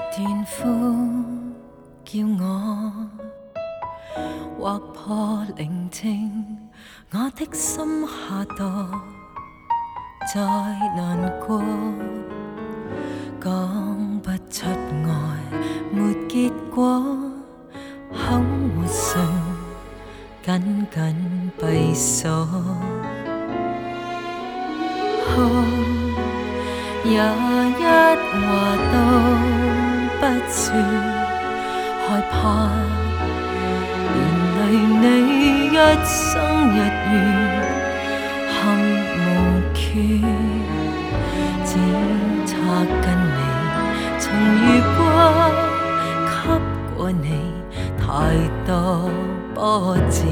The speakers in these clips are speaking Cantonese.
斷呼叫我，劃破寧靜，我的心下墮，再難過，講不出愛沒結果，口沒唇，緊緊閉鎖。也一話都不說，害怕連累你一生日月陷無缺，只差跟你曾遇過，給過你太多波折，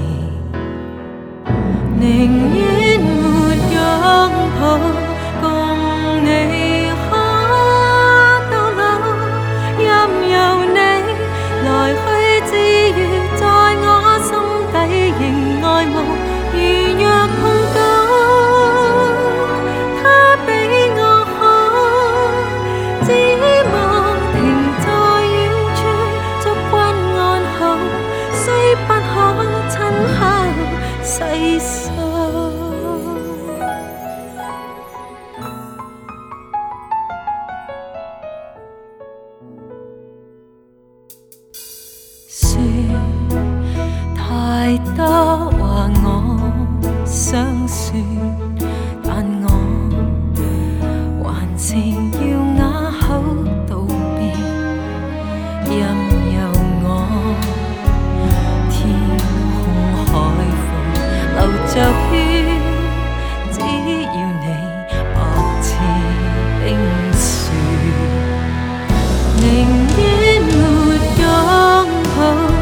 寧願沒擁抱共你。太多話我想說，但我還是要啞口道別，任由我天空海闊流着血，只要你白似冰雪，寧願沒擁抱。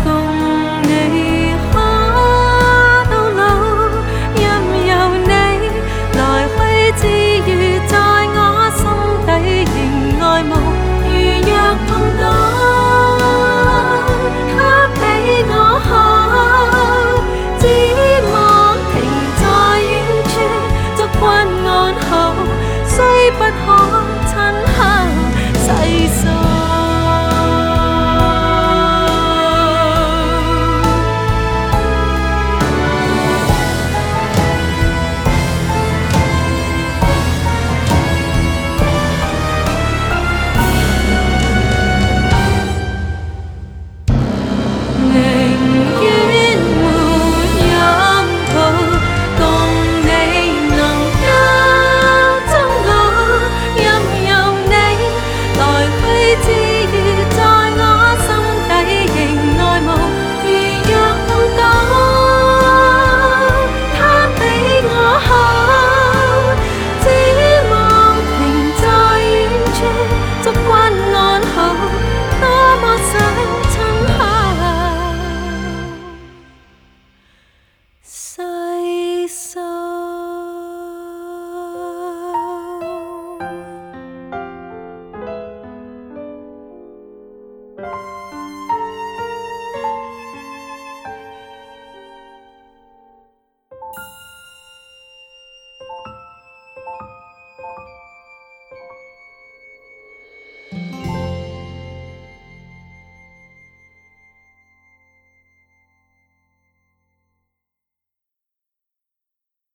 不可親口細數，寧願沒擁抱，共你能夠終老。細數